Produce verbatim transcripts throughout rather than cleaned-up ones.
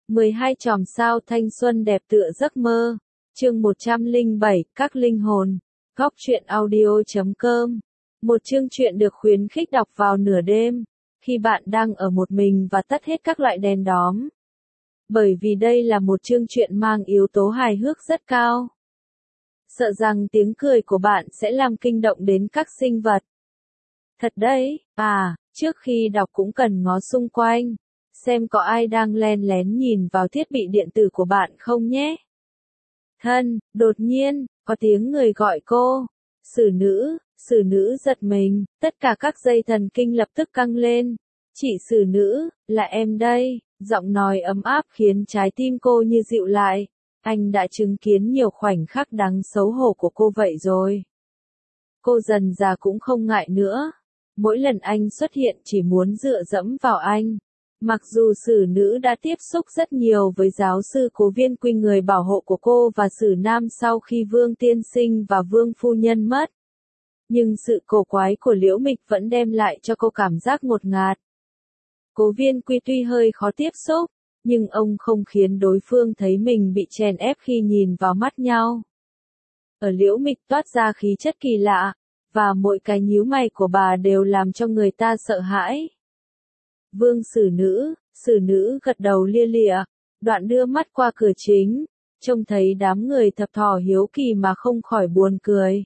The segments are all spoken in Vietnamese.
mười hai chòm sao thanh xuân đẹp tựa giấc mơ. Chương một trăm lẻ bảy, các linh hồn. Góc truyện audio chấm com. Một chương truyện được khuyến khích đọc vào nửa đêm, khi bạn đang ở một mình và tắt hết các loại đèn đóm. Bởi vì đây là một chương truyện mang yếu tố hài hước rất cao. Sợ rằng tiếng cười của bạn sẽ làm kinh động đến các sinh vật. Thật đấy, à, trước khi đọc cũng cần ngó xung quanh, xem có ai đang len lén nhìn vào thiết bị điện tử của bạn không nhé. Thân, đột nhiên, có tiếng người gọi cô. Xử nữ, xử nữ giật mình, tất cả các dây thần kinh lập tức căng lên. Chị xử nữ, là em đây, giọng nói ấm áp khiến trái tim cô như dịu lại. Anh đã chứng kiến nhiều khoảnh khắc đáng xấu hổ của cô vậy rồi. Cô dần già cũng không ngại nữa. Mỗi lần anh xuất hiện chỉ muốn dựa dẫm vào anh. Mặc dù xử nữ đã tiếp xúc rất nhiều với giáo sư Cố Viên Quy, người bảo hộ của cô, và xử nam sau khi Vương Tiên Sinh và Vương Phu Nhân mất. Nhưng sự cổ quái của Liễu Mịch vẫn đem lại cho cô cảm giác ngột ngạt. Cố Viên Quy tuy hơi khó tiếp xúc, nhưng ông không khiến đối phương thấy mình bị chèn ép khi nhìn vào mắt nhau. Ở Liễu Mịch toát ra khí chất kỳ lạ, và mỗi cái nhíu mày của bà đều làm cho người ta sợ hãi. Vương xử nữ, xử nữ gật đầu lia lịa, đoạn đưa mắt qua cửa chính, trông thấy đám người thập thò hiếu kỳ mà không khỏi buồn cười.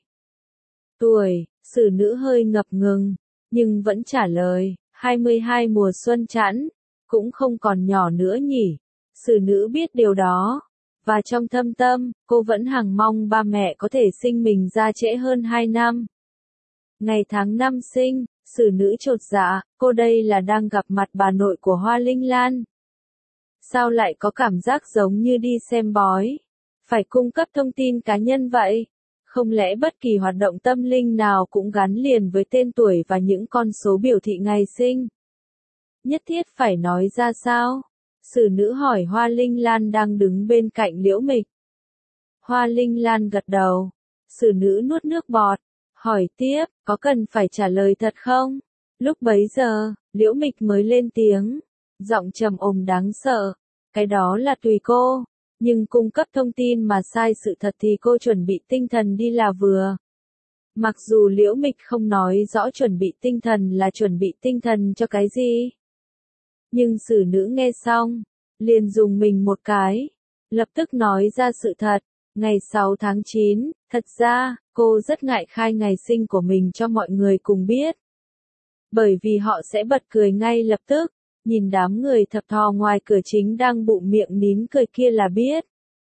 Tuổi, xử nữ hơi ngập ngừng, nhưng vẫn trả lời, hai mươi hai mùa xuân chẵn, cũng không còn nhỏ nữa nhỉ. Xử nữ biết điều đó, và trong thâm tâm, cô vẫn hằng mong ba mẹ có thể sinh mình ra trễ hơn hai năm. Ngày tháng năm sinh, xử nữ chột dạ, cô đây là đang gặp mặt bà nội của Hoa Linh Lan. Sao lại có cảm giác giống như đi xem bói? Phải cung cấp thông tin cá nhân vậy? Không lẽ bất kỳ hoạt động tâm linh nào cũng gắn liền với tên tuổi và những con số biểu thị ngày sinh? Nhất thiết phải nói ra sao? Xử nữ hỏi Hoa Linh Lan đang đứng bên cạnh Liễu Mịch. Hoa Linh Lan gật đầu. Xử nữ nuốt nước bọt, hỏi tiếp, có cần phải trả lời thật không? Lúc bấy giờ, Liễu Mịch mới lên tiếng, giọng trầm ồm đáng sợ. Cái đó là tùy cô, nhưng cung cấp thông tin mà sai sự thật thì cô chuẩn bị tinh thần đi là vừa. Mặc dù Liễu Mịch không nói rõ chuẩn bị tinh thần là chuẩn bị tinh thần cho cái gì, nhưng xử nữ nghe xong, liền dùng mình một cái, lập tức nói ra sự thật. Ngày sáu tháng chín, thật ra, cô rất ngại khai ngày sinh của mình cho mọi người cùng biết. Bởi vì họ sẽ bật cười ngay lập tức, nhìn đám người thập thò ngoài cửa chính đang bụng miệng nín cười kia là biết.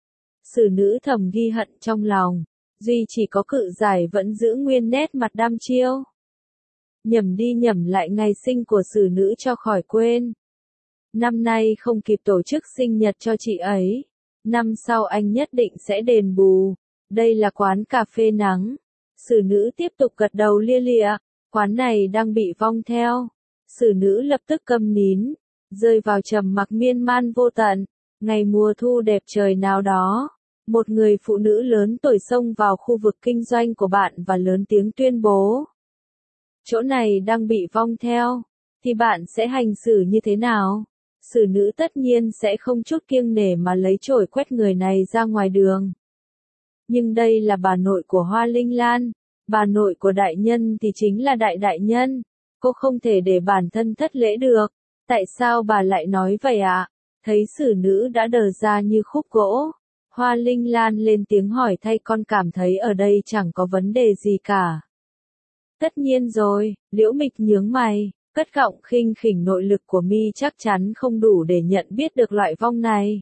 Xử nữ thầm ghi hận trong lòng, duy chỉ có cự giải vẫn giữ nguyên nét mặt đăm chiêu. Nhẩm đi nhẩm lại ngày sinh của xử nữ cho khỏi quên. Năm nay không kịp tổ chức sinh nhật cho chị ấy. Năm sau anh nhất định sẽ đền bù. Đây là quán cà phê nắng. Xử nữ tiếp tục gật đầu lia lịa. Quán này đang bị vong theo. Xử nữ lập tức câm nín, rơi vào trầm mặc miên man vô tận. Ngày mùa thu đẹp trời nào đó, một người phụ nữ lớn tuổi xông vào khu vực kinh doanh của bạn và lớn tiếng tuyên bố. Chỗ này đang bị vong theo, thì bạn sẽ hành xử như thế nào? Xử nữ tất nhiên sẽ không chút kiêng nể mà lấy chổi quét người này ra ngoài đường. Nhưng đây là bà nội của Hoa Linh Lan, bà nội của đại nhân thì chính là đại đại nhân. Cô không thể để bản thân thất lễ được. Tại sao bà lại nói vậy ạ? À? Thấy xử nữ đã đờ ra như khúc gỗ, Hoa Linh Lan lên tiếng hỏi thay, con cảm thấy ở đây chẳng có vấn đề gì cả. Tất nhiên rồi, Liễu Mịch nhướng mày, cất giọng khinh khỉnh, nội lực của mi chắc chắn không đủ để nhận biết được loại vong này.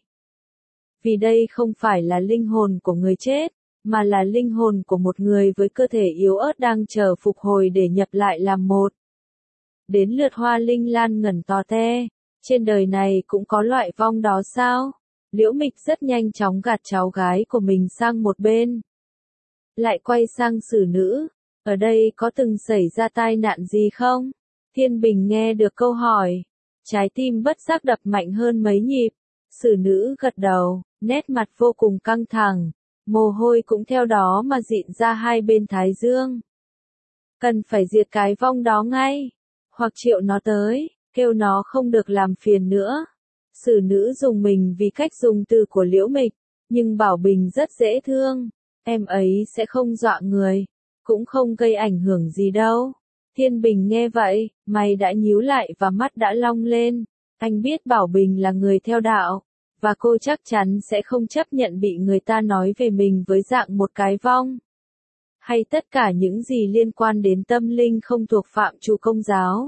Vì đây không phải là linh hồn của người chết, mà là linh hồn của một người với cơ thể yếu ớt đang chờ phục hồi để nhập lại làm một. Đến lượt Hoa Linh Lan ngẩn to te, trên đời này cũng có loại vong đó sao? Liễu Mịch rất nhanh chóng gạt cháu gái của mình sang một bên. Lại quay sang xử nữ, ở đây có từng xảy ra tai nạn gì không? Thiên Bình nghe được câu hỏi, trái tim bất giác đập mạnh hơn mấy nhịp. Xử nữ gật đầu, nét mặt vô cùng căng thẳng, mồ hôi cũng theo đó mà dịn ra hai bên thái dương. Cần phải diệt cái vong đó ngay, hoặc triệu nó tới, kêu nó không được làm phiền nữa. Sử nữ dùng mình vì cách dùng từ của Liễu Mịch, nhưng Bảo Bình rất dễ thương, em ấy sẽ không dọa người, cũng không gây ảnh hưởng gì đâu. Thiên Bình nghe vậy, mày đã nhíu lại và mắt đã long lên, anh biết Bảo Bình là người theo đạo, và cô chắc chắn sẽ không chấp nhận bị người ta nói về mình với dạng một cái vong. Hay tất cả những gì liên quan đến tâm linh không thuộc phạm trù Công giáo.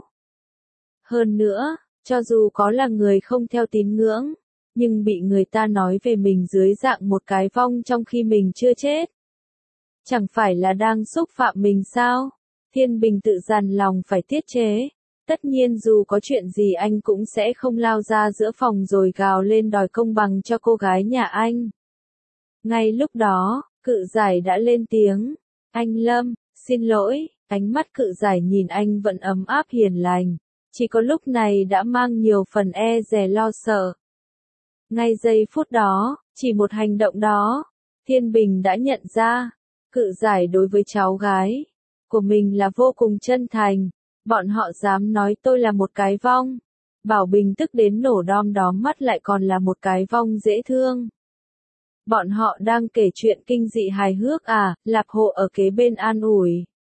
Hơn nữa, cho dù có là người không theo tín ngưỡng, nhưng bị người ta nói về mình dưới dạng một cái vong trong khi mình chưa chết. Chẳng phải là đang xúc phạm mình sao? Thiên Bình tự dằn lòng phải tiết chế. Tất nhiên dù có chuyện gì anh cũng sẽ không lao ra giữa phòng rồi gào lên đòi công bằng cho cô gái nhà anh. Ngay lúc đó, Cự Giải đã lên tiếng. Anh Lâm, xin lỗi, ánh mắt Cự Giải nhìn anh vẫn ấm áp hiền lành. Chỉ có lúc này đã mang nhiều phần e dè lo sợ. Ngay giây phút đó, chỉ một hành động đó, Thiên Bình đã nhận ra, Cự Giải đối với cháu gái của mình là vô cùng chân thành. Bọn họ dám nói tôi là một cái vong. Bảo Bình tức đến nổ đom đóm mắt lại còn là một cái vong dễ thương. Bọn họ đang kể chuyện kinh dị hài hước à, Lạp Hộ ở kế bên an ủi.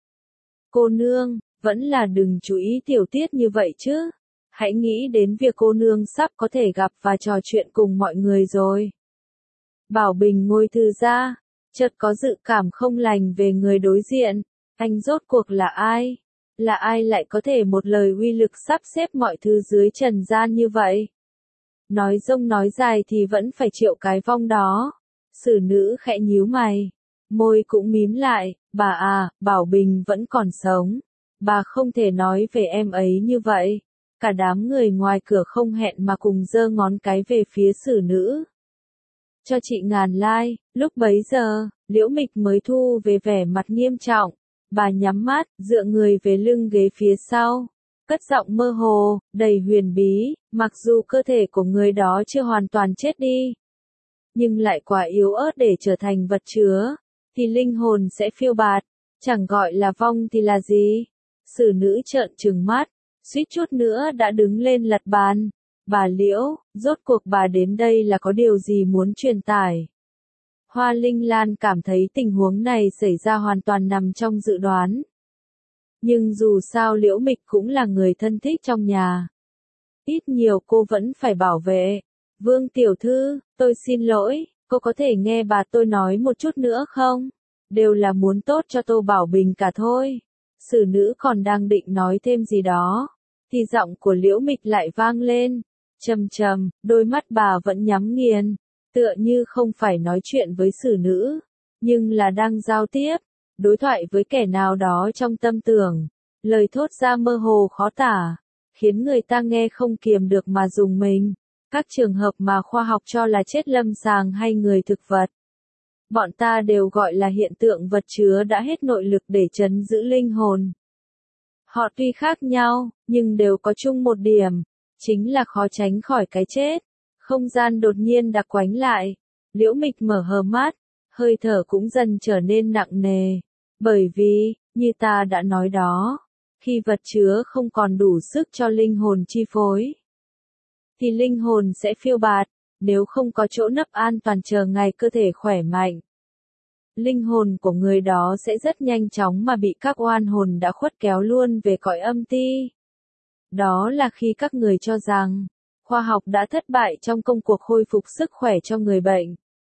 Cô nương, vẫn là đừng chú ý tiểu tiết như vậy chứ. Hãy nghĩ đến việc cô nương sắp có thể gặp và trò chuyện cùng mọi người rồi. Bảo Bình ngồi thư ra, chợt có dự cảm không lành về người đối diện. Anh rốt cuộc là ai? Là ai lại có thể một lời uy lực sắp xếp mọi thứ dưới trần gian như vậy? Nói rông nói dài thì vẫn phải triệu cái vong đó. Sử nữ khẽ nhíu mày, môi cũng mím lại, bà à, Bảo Bình vẫn còn sống. Bà không thể nói về em ấy như vậy. Cả đám người ngoài cửa không hẹn mà cùng giơ ngón cái về phía sử nữ. Cho chị ngàn like, lúc bấy giờ, Liễu Mịch mới thu về vẻ mặt nghiêm trọng. Bà nhắm mắt, dựa người về lưng ghế phía sau. Cất giọng mơ hồ, đầy huyền bí, mặc dù cơ thể của người đó chưa hoàn toàn chết đi. Nhưng lại quá yếu ớt để trở thành vật chứa. Thì linh hồn sẽ phiêu bạt. Chẳng gọi là vong thì là gì? Sử nữ trợn trừng mắt, suýt chút nữa đã đứng lên lật bàn. Bà Liễu, rốt cuộc bà đến đây là có điều gì muốn truyền tải? Hoa Linh Lan cảm thấy tình huống này xảy ra hoàn toàn nằm trong dự đoán. Nhưng dù sao Liễu Mịch cũng là người thân thích trong nhà. Ít nhiều cô vẫn phải bảo vệ. Vương tiểu thư, tôi xin lỗi, cô có thể nghe bà tôi nói một chút nữa không? Đều là muốn tốt cho Tô Bảo Bình cả thôi. Sử nữ còn đang định nói thêm gì đó, thì giọng của Liễu Mịch lại vang lên. Trầm trầm, đôi mắt bà vẫn nhắm nghiền. Tựa như không phải nói chuyện với sử nữ, nhưng là đang giao tiếp, đối thoại với kẻ nào đó trong tâm tưởng. Lời thốt ra mơ hồ khó tả, khiến người ta nghe không kiềm được mà rùng mình. Các trường hợp mà khoa học cho là chết lâm sàng hay người thực vật, bọn ta đều gọi là hiện tượng vật chứa đã hết nội lực để trấn giữ linh hồn. Họ tuy khác nhau, nhưng đều có chung một điểm, chính là khó tránh khỏi cái chết. Không gian đột nhiên đặc quánh lại. Liễu Mịch mở hờ mắt, hơi thở cũng dần trở nên nặng nề. Bởi vì, như ta đã nói đó, khi vật chứa không còn đủ sức cho linh hồn chi phối, thì linh hồn sẽ phiêu bạt, nếu không có chỗ nấp an toàn chờ ngày cơ thể khỏe mạnh. Linh hồn của người đó sẽ rất nhanh chóng mà bị các oan hồn đã khuất kéo luôn về cõi âm ti. Đó là khi các người cho rằng, khoa học đã thất bại trong công cuộc khôi phục sức khỏe cho người bệnh.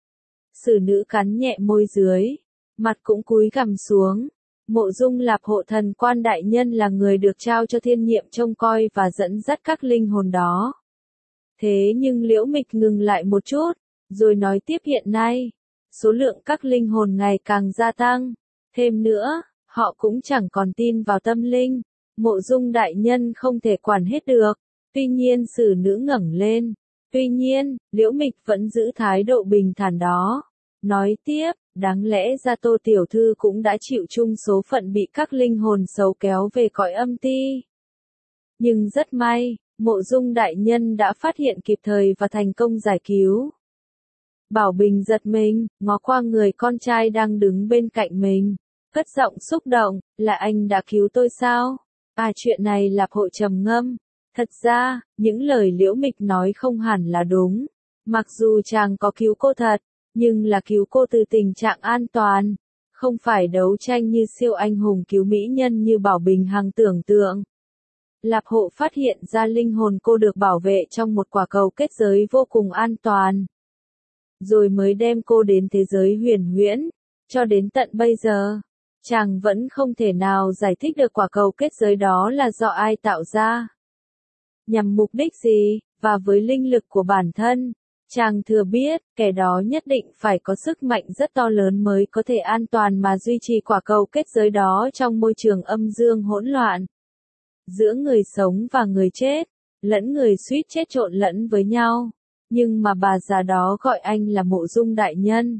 Sử nữ cắn nhẹ môi dưới, mặt cũng cúi gằm xuống. Mộ Dung Lạp Hộ thần quan đại nhân là người được trao cho thiên nhiệm trông coi và dẫn dắt các linh hồn đó. Thế nhưng Liễu Mịch ngừng lại một chút, rồi nói tiếp hiện nay, số lượng các linh hồn ngày càng gia tăng. Thêm nữa, họ cũng chẳng còn tin vào tâm linh. Mộ Dung đại nhân không thể quản hết được. Tuy nhiên sử nữ ngẩng lên. Tuy nhiên, Liễu Mịch vẫn giữ thái độ bình thản đó. Nói tiếp, đáng lẽ ra Tô tiểu thư cũng đã chịu chung số phận bị các linh hồn xấu kéo về cõi âm ti. Nhưng rất may, Mộ Dung đại nhân đã phát hiện kịp thời và thành công giải cứu. Bảo Bình giật mình, ngó qua người con trai đang đứng bên cạnh mình. Cất giọng xúc động, là anh đã cứu tôi sao? À chuyện này Lạp Hộ trầm ngâm. Thật ra, những lời Liễu Mịch nói không hẳn là đúng. Mặc dù chàng có cứu cô thật, nhưng là cứu cô từ tình trạng an toàn, không phải đấu tranh như siêu anh hùng cứu mỹ nhân như Bảo Bình Hằng tưởng tượng. Lạp Hộ phát hiện ra linh hồn cô được bảo vệ trong một quả cầu kết giới vô cùng an toàn. Rồi mới đem cô đến thế giới huyền huyễn. Cho đến tận bây giờ, chàng vẫn không thể nào giải thích được quả cầu kết giới đó là do ai tạo ra. Nhằm mục đích gì, và với linh lực của bản thân, chàng thừa biết, kẻ đó nhất định phải có sức mạnh rất to lớn mới có thể an toàn mà duy trì quả cầu kết giới đó trong môi trường âm dương hỗn loạn. Giữa người sống và người chết, lẫn người suýt chết trộn lẫn với nhau. Nhưng mà bà già đó gọi anh là Mộ Dung đại nhân.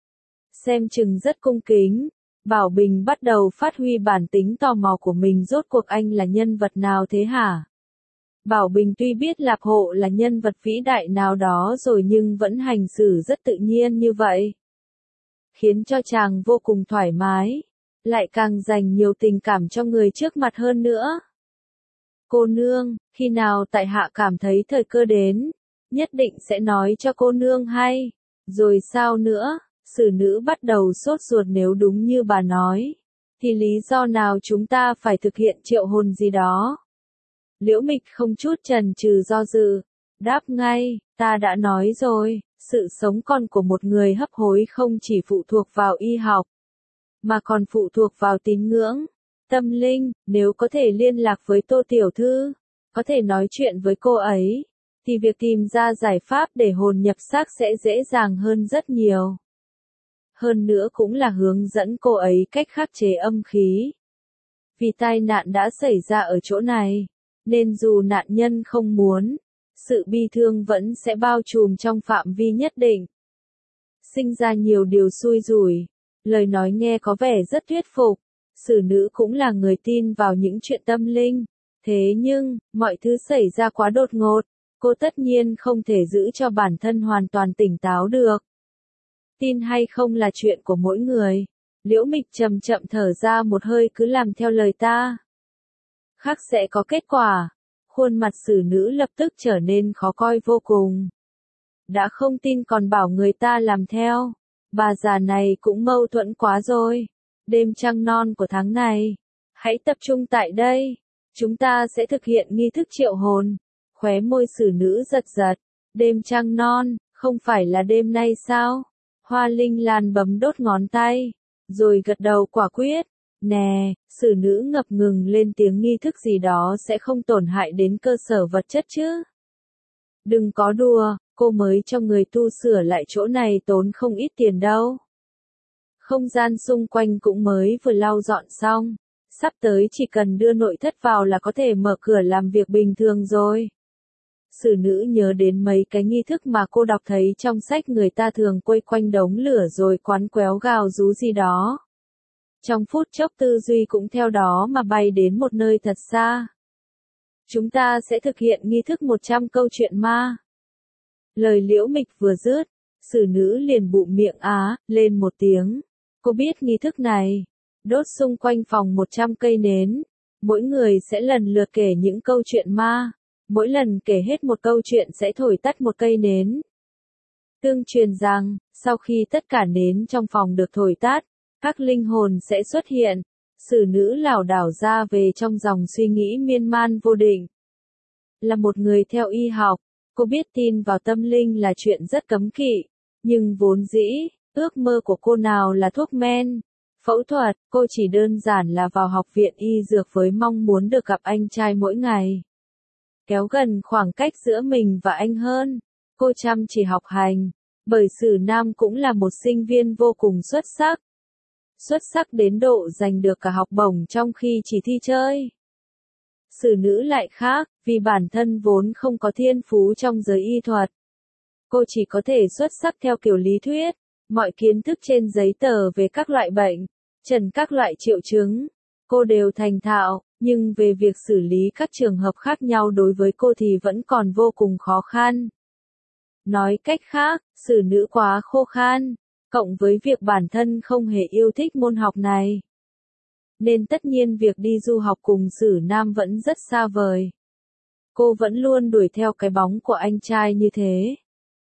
Xem chừng rất cung kính, Bảo Bình bắt đầu phát huy bản tính tò mò của mình, rốt cuộc anh là nhân vật nào thế hả? Bảo Bình tuy biết Lạp Hộ là nhân vật vĩ đại nào đó rồi nhưng vẫn hành xử rất tự nhiên như vậy. Khiến cho chàng vô cùng thoải mái, lại càng dành nhiều tình cảm cho người trước mặt hơn nữa. Cô nương, khi nào tại hạ cảm thấy thời cơ đến, nhất định sẽ nói cho cô nương hay. Rồi sao nữa? Sử nữ bắt đầu sốt ruột, nếu đúng như bà nói, thì lý do nào chúng ta phải thực hiện triệu hồn gì đó? Liễu Mịch không chút chần chừ do dự, đáp ngay, ta đã nói rồi, sự sống còn của một người hấp hối không chỉ phụ thuộc vào y học, mà còn phụ thuộc vào tín ngưỡng, tâm linh. Nếu có thể liên lạc với Tô Tiểu Thư, có thể nói chuyện với cô ấy, thì việc tìm ra giải pháp để hồn nhập xác sẽ dễ dàng hơn rất nhiều. Hơn nữa cũng là hướng dẫn cô ấy cách khắc chế âm khí. Vì tai nạn đã xảy ra ở chỗ này, nên dù nạn nhân không muốn, sự bi thương vẫn sẽ bao trùm trong phạm vi nhất định. Sinh ra nhiều điều xui rủi. Lời nói nghe có vẻ rất thuyết phục. Sử nữ cũng là người tin vào những chuyện tâm linh. Thế nhưng, mọi thứ xảy ra quá đột ngột, cô tất nhiên không thể giữ cho bản thân hoàn toàn tỉnh táo được. Tin hay không là chuyện của mỗi người. Liễu Mịch chậm chậm thở ra một hơi, cứ làm theo lời ta. Khác sẽ có kết quả. Khuôn mặt sử nữ lập tức trở nên khó coi vô cùng. Đã không tin còn bảo người ta làm theo. Bà già này cũng mâu thuẫn quá rồi. Đêm trăng non của tháng này, hãy tập trung tại đây. Chúng ta sẽ thực hiện nghi thức triệu hồn. Khóe môi sử nữ giật giật. Đêm trăng non, không phải là đêm nay sao? Hoa Linh Lan bấm đốt ngón tay, rồi gật đầu quả quyết. Nè, sử nữ ngập ngừng lên tiếng, nghi thức gì đó sẽ không tổn hại đến cơ sở vật chất chứ? Đừng có đùa, cô mới cho người tu sửa lại chỗ này tốn không ít tiền đâu. Không gian xung quanh cũng mới vừa lau dọn xong, sắp tới chỉ cần đưa nội thất vào là có thể mở cửa làm việc bình thường rồi. Sử nữ nhớ đến mấy cái nghi thức mà cô đọc thấy trong sách, người ta thường quây quanh đống lửa rồi quán quéo gào rú gì đó. Trong phút chốc tư duy cũng theo đó mà bay đến một nơi thật xa. Chúng ta sẽ thực hiện nghi thức một trăm câu chuyện ma. Lời Liễu Mịch vừa dứt, sử nữ liền bụm miệng á lên một tiếng. Cô biết nghi thức này. Đốt xung quanh phòng một trăm cây nến. Mỗi người sẽ lần lượt kể những câu chuyện ma. Mỗi lần kể hết một câu chuyện sẽ thổi tắt một cây nến. Tương truyền rằng, sau khi tất cả nến trong phòng được thổi tắt, các linh hồn sẽ xuất hiện. Sử nữ lảo đảo ra về trong dòng suy nghĩ miên man vô định. Là một người theo y học, cô biết tin vào tâm linh là chuyện rất cấm kỵ. Nhưng vốn dĩ, ước mơ của cô nào là thuốc men, phẫu thuật, cô chỉ đơn giản là vào học viện y dược với mong muốn được gặp anh trai mỗi ngày. Kéo gần khoảng cách giữa mình và anh hơn. Cô chăm chỉ học hành, bởi Sử Nam cũng là một sinh viên vô cùng xuất sắc. Xuất sắc đến độ giành được cả học bổng trong khi chỉ thi chơi. Sử nữ lại khác, vì bản thân vốn không có thiên phú trong giới y thuật. Cô chỉ có thể xuất sắc theo kiểu lý thuyết, mọi kiến thức trên giấy tờ về các loại bệnh, trần các loại triệu chứng, cô đều thành thạo, nhưng về việc xử lý các trường hợp khác nhau đối với cô thì vẫn còn vô cùng khó khăn. Nói cách khác, sử nữ quá khô khan, cộng với việc bản thân không hề yêu thích môn học này. Nên tất nhiên việc đi du học cùng Sử Nam vẫn rất xa vời. cô vẫn luôn đuổi theo cái bóng của anh trai như thế.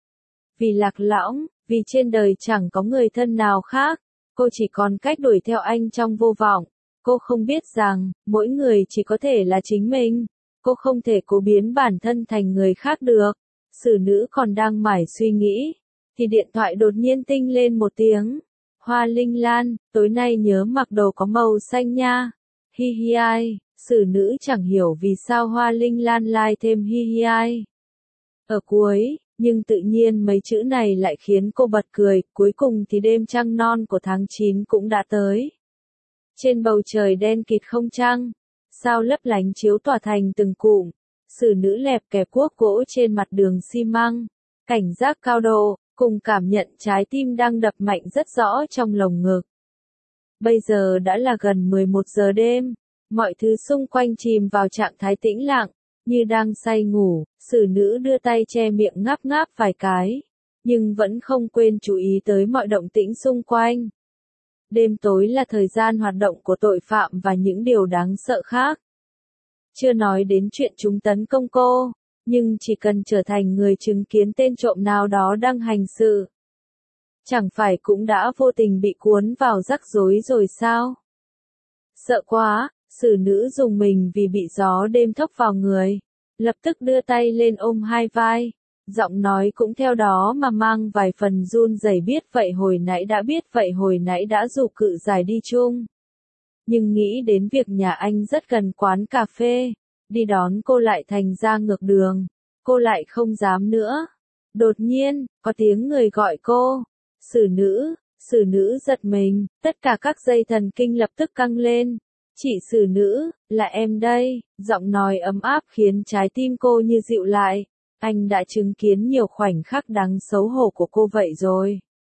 Vì lạc lõng, vì trên đời chẳng có người thân nào khác, cô chỉ còn cách đuổi theo anh trong vô vọng. Cô không biết rằng, mỗi người chỉ có thể là chính mình. Cô không thể cố biến bản thân thành người khác được. Sử nữ còn đang mải suy nghĩ, thì điện thoại đột nhiên tinh lên một tiếng. Hoa Linh Lan, tối nay nhớ mặc đồ có màu xanh nha. Hi hi ai, sử nữ chẳng hiểu vì sao Hoa Linh Lan like thêm hi hi ai ở cuối, nhưng tự nhiên mấy chữ này lại khiến cô bật cười. Cuối cùng thì đêm trăng non của tháng chín cũng đã tới. Trên bầu trời đen kịt không trăng, sao lấp lánh chiếu tỏa thành từng cụm. Sử nữ lẹp kẹp cuốc gỗ trên mặt đường xi măng, cảnh giác cao độ, cùng cảm nhận trái tim đang đập mạnh rất rõ trong lồng ngực. Bây giờ đã là gần mười một giờ đêm, mọi thứ xung quanh chìm vào trạng thái tĩnh lặng, như đang say ngủ. Sử nữ đưa tay che miệng ngáp ngáp vài cái, nhưng vẫn không quên chú ý tới mọi động tĩnh xung quanh. Đêm tối là thời gian hoạt động của tội phạm và những điều đáng sợ khác. Chưa nói đến chuyện chúng tấn công cô, nhưng chỉ cần trở thành người chứng kiến tên trộm nào đó đang hành sự, chẳng phải cũng đã vô tình bị cuốn vào rắc rối rồi sao? Sợ quá, sử nữ dùng mình vì bị gió đêm thốc vào người, lập tức đưa tay lên ôm hai vai, giọng nói cũng theo đó mà mang vài phần run rẩy. Biết vậy hồi nãy đã biết vậy hồi nãy đã rủ Cự Giải đi chung. Nhưng nghĩ đến việc nhà anh rất gần quán cà phê, đi đón cô lại thành ra ngược đường, cô lại không dám nữa. Đột nhiên, có tiếng người gọi cô. Sử nữ, sử nữ giật mình, tất cả các dây thần kinh lập tức căng lên. Chị sử nữ, là em đây. Giọng nói ấm áp khiến trái tim cô như dịu lại. Anh đã chứng kiến nhiều khoảnh khắc đáng xấu hổ của cô vậy rồi.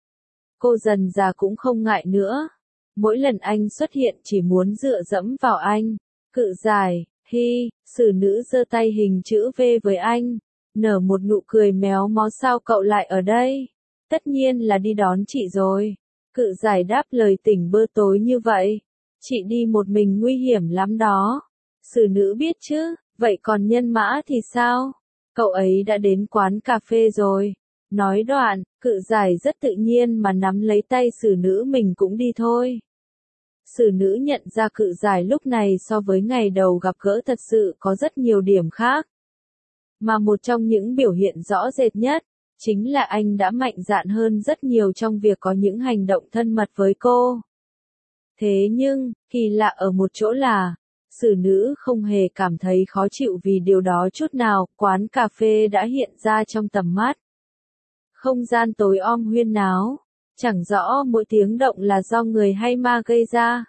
Cô dần già cũng không ngại nữa. Mỗi lần anh xuất hiện chỉ muốn dựa dẫm vào anh. Cự Giải, hi, sử nữ giơ tay hình chữ V với anh, nở một nụ cười méo mó. Sao cậu lại ở đây? Tất nhiên là đi đón chị rồi. Cự Giải đáp lời tỉnh bơ tối như vậy. Chị đi một mình nguy hiểm lắm đó. Sử nữ biết chứ, vậy còn Nhân Mã thì sao? Cậu ấy đã đến quán cà phê rồi. Nói đoạn, Cự Giải rất tự nhiên mà nắm lấy tay sử nữ. Mình cũng đi thôi. Sử nữ nhận ra Cự Giải lúc này so với ngày đầu gặp gỡ thật sự có rất nhiều điểm khác. Mà một trong những biểu hiện rõ rệt nhất, chính là anh đã mạnh dạn hơn rất nhiều trong việc có những hành động thân mật với cô. Thế nhưng, kỳ lạ ở một chỗ là, sử nữ không hề cảm thấy khó chịu vì điều đó chút nào. Quán cà phê đã hiện ra trong tầm mắt. Không gian tối om huyên náo, chẳng rõ mỗi tiếng động là do người hay ma gây ra.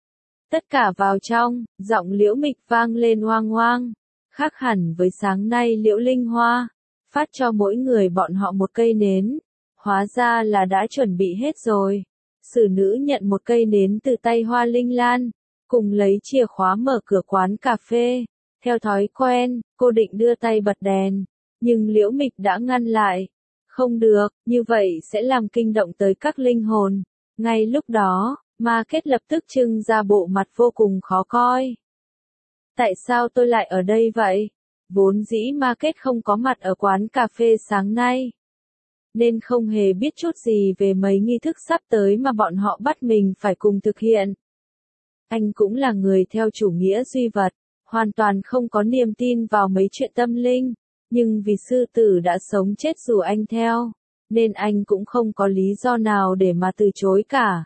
Tất cả vào trong, giọng Liễu Mịch vang lên oang oang. Khác hẳn với sáng nay Liễu Linh Hoa phát cho mỗi người bọn họ một cây nến. Hóa ra là đã chuẩn bị hết rồi. Sử nữ nhận một cây nến từ tay Hoa Linh Lan, cùng lấy chìa khóa mở cửa quán cà phê. Theo thói quen, cô định đưa tay bật đèn, nhưng Liễu Mịch đã ngăn lại. Không được, như vậy sẽ làm kinh động tới các linh hồn. Ngay lúc đó, Ma Kết lập tức trưng ra bộ mặt vô cùng khó coi. Tại sao tôi lại ở đây vậy? Vốn dĩ Ma Kết không có mặt ở quán cà phê sáng nay, nên không hề biết chút gì về mấy nghi thức sắp tới mà bọn họ bắt mình phải cùng thực hiện. Anh cũng là người theo chủ nghĩa duy vật, hoàn toàn không có niềm tin vào mấy chuyện tâm linh, nhưng vì sư tử đã sống chết dù anh theo, nên anh cũng không có lý do nào để mà từ chối cả.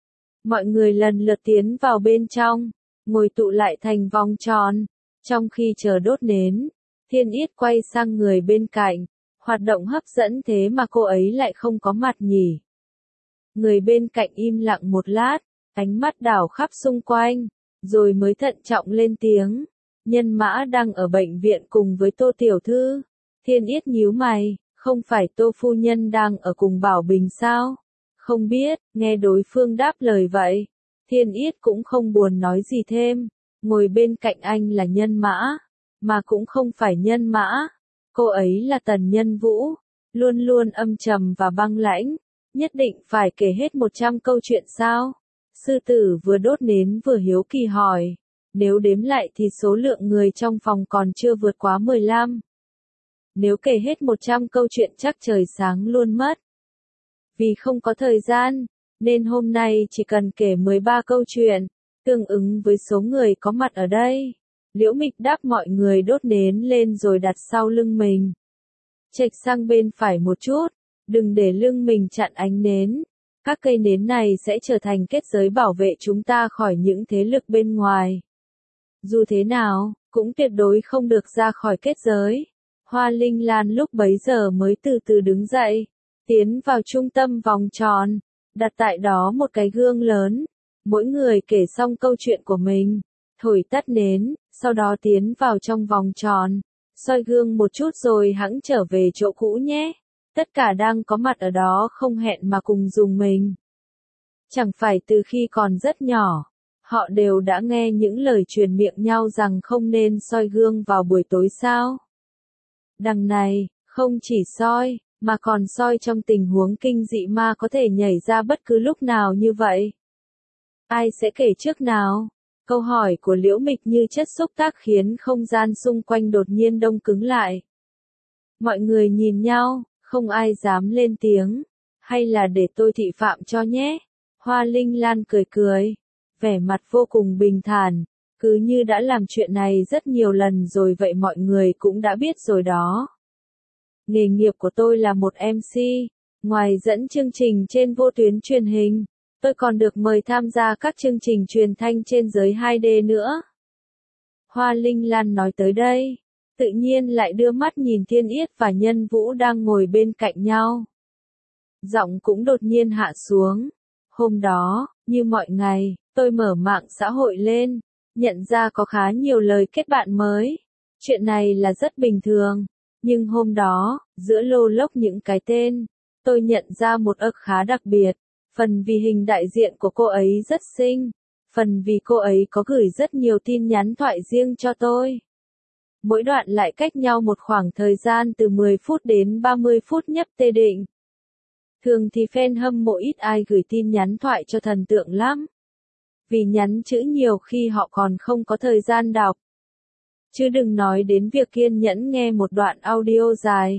Mọi người lần lượt tiến vào bên trong, ngồi tụ lại thành vòng tròn. Trong khi chờ đốt nến, Thiên Yết quay sang người bên cạnh. Hoạt động hấp dẫn thế mà cô ấy lại không có mặt nhỉ? Người bên cạnh im lặng một lát, ánh mắt đảo khắp xung quanh, rồi mới thận trọng lên tiếng. Nhân Mã đang ở bệnh viện cùng với Tô Tiểu Thư. Thiên Yết nhíu mày, không phải Tô Phu Nhân đang ở cùng Bảo Bình sao? Không biết, nghe đối phương đáp lời vậy. Thiên Yết cũng không buồn nói gì thêm. Ngồi bên cạnh anh là Nhân Mã, mà cũng không phải Nhân Mã. Cô ấy là Tần Nhân Vũ, luôn luôn âm trầm và băng lãnh. Nhất định phải kể hết một trăm câu chuyện sao? Sư tử vừa đốt nến vừa hiếu kỳ hỏi. Nếu đếm lại thì số lượng người trong phòng còn chưa vượt quá mười lăm. Nếu kể hết một trăm câu chuyện chắc trời sáng luôn mất. Vì không có thời gian, nên hôm nay chỉ cần kể mười ba câu chuyện, tương ứng với số người có mặt ở đây. Liễu Mịch đáp mọi người đốt nến lên rồi đặt sau lưng mình. Chệch sang bên phải một chút, đừng để lưng mình chặn ánh nến. Các cây nến này sẽ trở thành kết giới bảo vệ chúng ta khỏi những thế lực bên ngoài. Dù thế nào, cũng tuyệt đối không được ra khỏi kết giới. Hoa Linh Lan lúc bấy giờ mới từ từ đứng dậy, tiến vào trung tâm vòng tròn, đặt tại đó một cái gương lớn. Mỗi người kể xong câu chuyện của mình, thổi tắt nến, sau đó tiến vào trong vòng tròn, soi gương một chút rồi hẵng trở về chỗ cũ nhé. Tất cả đang có mặt ở đó không hẹn mà cùng dùng mình. Chẳng phải từ khi còn rất nhỏ, họ đều đã nghe những lời truyền miệng nhau rằng không nên soi gương vào buổi tối sao? Đằng này, không chỉ soi, mà còn soi trong tình huống kinh dị ma có thể nhảy ra bất cứ lúc nào như vậy. Ai sẽ kể trước nào? Câu hỏi của Liễu Mịch như chất xúc tác khiến không gian xung quanh đột nhiên đông cứng lại. Mọi người nhìn nhau, không ai dám lên tiếng. Hay là để tôi thị phạm cho nhé? Hoa Linh Lan cười cười, vẻ mặt vô cùng bình thản, cứ như đã làm chuyện này rất nhiều lần rồi vậy mọi người cũng đã biết rồi đó. Nghề nghiệp của tôi là một em xê, ngoài dẫn chương trình trên vô tuyến truyền hình, tôi còn được mời tham gia các chương trình truyền thanh trên giới hai D nữa. Hoa Linh Lan nói tới đây, tự nhiên lại đưa mắt nhìn Thiên Yết và Nhân Vũ đang ngồi bên cạnh nhau. Giọng cũng đột nhiên hạ xuống. Hôm đó, như mọi ngày, tôi mở mạng xã hội lên, nhận ra có khá nhiều lời kết bạn mới. Chuyện này là rất bình thường, nhưng hôm đó, giữa lô lốc những cái tên, tôi nhận ra một ức khá đặc biệt. Phần vì hình đại diện của cô ấy rất xinh, phần vì cô ấy có gửi rất nhiều tin nhắn thoại riêng cho tôi. Mỗi đoạn lại cách nhau một khoảng thời gian từ mười phút đến ba mươi phút nhấp tê định. Thường thì fan hâm mộ ít ai gửi tin nhắn thoại cho thần tượng lắm. Vì nhắn chữ nhiều khi họ còn không có thời gian đọc. Chứ đừng nói đến việc kiên nhẫn nghe một đoạn audio dài.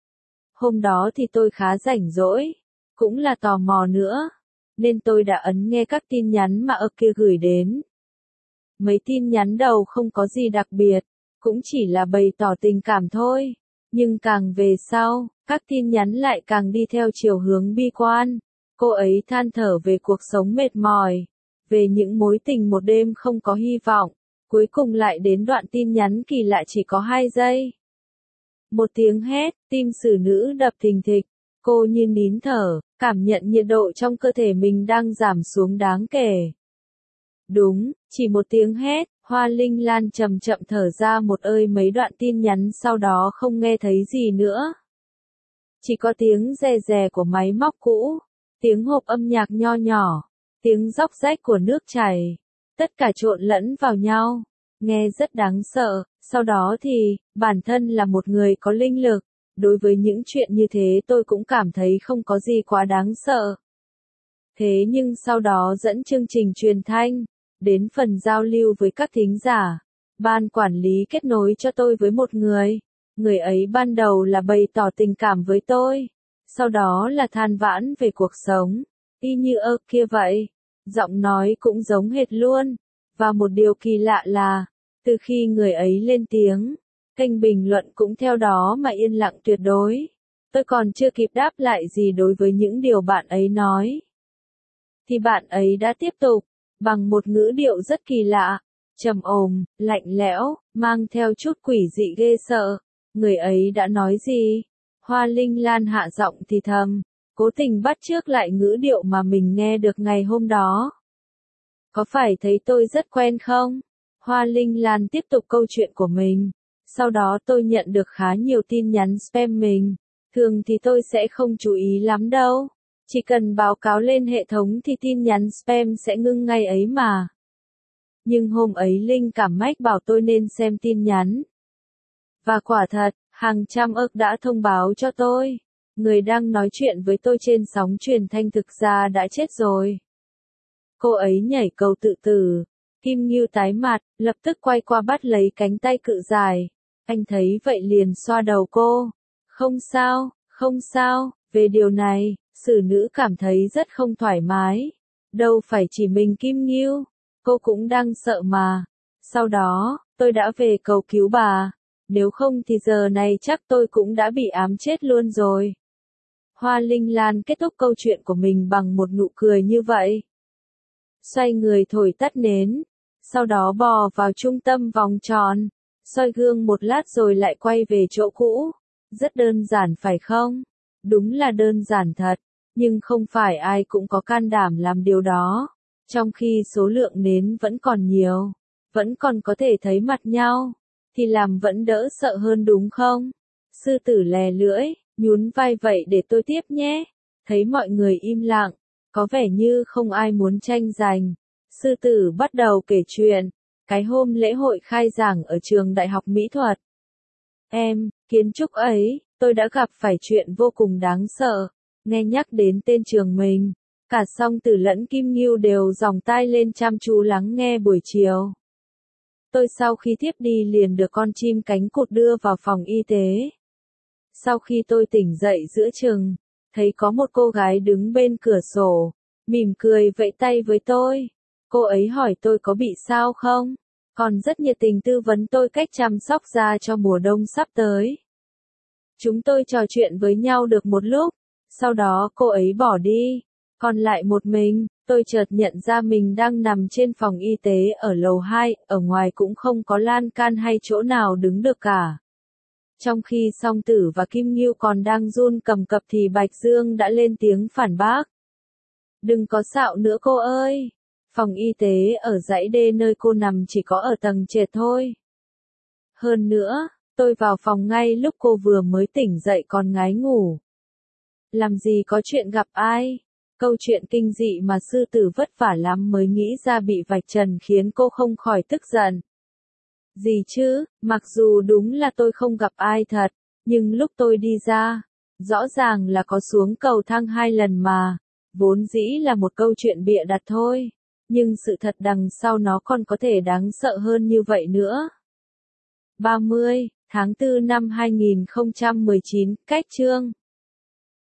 Hôm đó thì tôi khá rảnh rỗi, cũng là tò mò nữa, nên tôi đã ấn nghe các tin nhắn mà ức kia gửi đến. Mấy tin nhắn đầu không có gì đặc biệt, cũng chỉ là bày tỏ tình cảm thôi, nhưng càng về sau, các tin nhắn lại càng đi theo chiều hướng bi quan. Cô ấy than thở về cuộc sống mệt mỏi, về những mối tình một đêm không có hy vọng, cuối cùng lại đến đoạn tin nhắn kỳ lạ chỉ có hai giây. Một tiếng hét, tim xử nữ đập thình thịch, cô như nín thở, cảm nhận nhiệt độ trong cơ thể mình đang giảm xuống đáng kể. Đúng, chỉ một tiếng hét, Hoa Linh Lan chậm chậm thở ra một hơi mấy đoạn tin nhắn sau đó không nghe thấy gì nữa. Chỉ có tiếng rè rè của máy móc cũ, tiếng hộp âm nhạc nho nhỏ, tiếng róc rách của nước chảy, tất cả trộn lẫn vào nhau, nghe rất đáng sợ. Sau đó thì, bản thân là một người có linh lực, đối với những chuyện như thế tôi cũng cảm thấy không có gì quá đáng sợ. Thế nhưng sau đó dẫn chương trình truyền thanh, đến phần giao lưu với các thính giả, ban quản lý kết nối cho tôi với một người. Người ấy ban đầu là bày tỏ tình cảm với tôi, sau đó là than vãn về cuộc sống, y như ơ kia vậy. Giọng nói cũng giống hệt luôn, và một điều kỳ lạ là, từ khi người ấy lên tiếng, kênh bình luận cũng theo đó mà yên lặng tuyệt đối. Tôi còn chưa kịp đáp lại gì đối với những điều bạn ấy nói, thì bạn ấy đã tiếp tục, bằng một ngữ điệu rất kỳ lạ, trầm ổn, lạnh lẽo, mang theo chút quỷ dị ghê sợ. Người ấy đã nói gì? Hoa Linh Lan hạ giọng thì thầm, cố tình bắt chước lại ngữ điệu mà mình nghe được ngày hôm đó. Có phải thấy tôi rất quen không? Hoa Linh Lan tiếp tục câu chuyện của mình. Sau đó tôi nhận được khá nhiều tin nhắn spam mình. Thường thì tôi sẽ không chú ý lắm đâu. Chỉ cần báo cáo lên hệ thống thì tin nhắn spam sẽ ngưng ngay ấy mà. Nhưng hôm ấy Linh cảm mách bảo tôi nên xem tin nhắn. Và quả thật, hàng trăm ức đã thông báo cho tôi. Người đang nói chuyện với tôi trên sóng truyền thanh thực ra đã chết rồi. Cô ấy nhảy cầu tự tử, Kim Ngưu tái mặt, lập tức quay qua bắt lấy cánh tay cự dài. Anh thấy vậy liền xoa đầu cô. Không sao, không sao, về điều này, xử nữ cảm thấy rất không thoải mái. Đâu phải chỉ mình Kim Ngưu, cô cũng đang sợ mà. Sau đó, tôi đã về cầu cứu bà. Nếu không thì giờ này chắc tôi cũng đã bị ám chết luôn rồi. Hoa Linh Lan kết thúc câu chuyện của mình bằng một nụ cười như vậy. Xoay người thổi tắt nến. Sau đó bò vào trung tâm vòng tròn. Soi gương một lát rồi lại quay về chỗ cũ. Rất đơn giản phải không? Đúng là đơn giản thật. Nhưng không phải ai cũng có can đảm làm điều đó. Trong khi số lượng nến vẫn còn nhiều. Vẫn còn có thể thấy mặt nhau. Thì làm vẫn đỡ sợ hơn đúng không? Sư tử lè lưỡi, nhún vai vậy để tôi tiếp nhé. Thấy mọi người im lặng, có vẻ như không ai muốn tranh giành. Sư tử bắt đầu kể chuyện. Cái hôm lễ hội khai giảng ở trường Đại học Mỹ thuật. Em, kiến trúc ấy, tôi đã gặp phải chuyện vô cùng đáng sợ. Nghe nhắc đến tên trường mình, cả Song Tử lẫn Kim Ngưu đều dòng tai lên chăm chú lắng nghe buổi chiều. Tôi sau khi tiếp đi liền được con chim cánh cụt đưa vào phòng y tế. Sau khi tôi tỉnh dậy giữa chừng, thấy có một cô gái đứng bên cửa sổ, mỉm cười vẫy tay với tôi. Cô ấy hỏi tôi có bị sao không, còn rất nhiệt tình tư vấn tôi cách chăm sóc da cho mùa đông sắp tới. Chúng tôi trò chuyện với nhau được một lúc, sau đó cô ấy bỏ đi, còn lại một mình. Tôi chợt nhận ra mình đang nằm trên phòng y tế ở lầu hai, ở ngoài cũng không có lan can hay chỗ nào đứng được cả. Trong khi Song Tử và Kim Ngưu còn đang run cầm cập thì Bạch Dương đã lên tiếng phản bác. Đừng có xạo nữa cô ơi. Phòng y tế ở dãy D nơi cô nằm chỉ có ở tầng trệt thôi. Hơn nữa, tôi vào phòng ngay lúc cô vừa mới tỉnh dậy còn ngái ngủ. Làm gì có chuyện gặp ai? Câu chuyện kinh dị mà sư tử vất vả lắm mới nghĩ ra bị vạch trần khiến cô không khỏi tức giận. Gì chứ, mặc dù đúng là tôi không gặp ai thật, nhưng lúc tôi đi ra, rõ ràng là có xuống cầu thang hai lần mà, vốn dĩ là một câu chuyện bịa đặt thôi, nhưng sự thật đằng sau nó còn có thể đáng sợ hơn như vậy nữa. ba mươi tháng tư năm hai nghìn không trăm mười chín, cách chương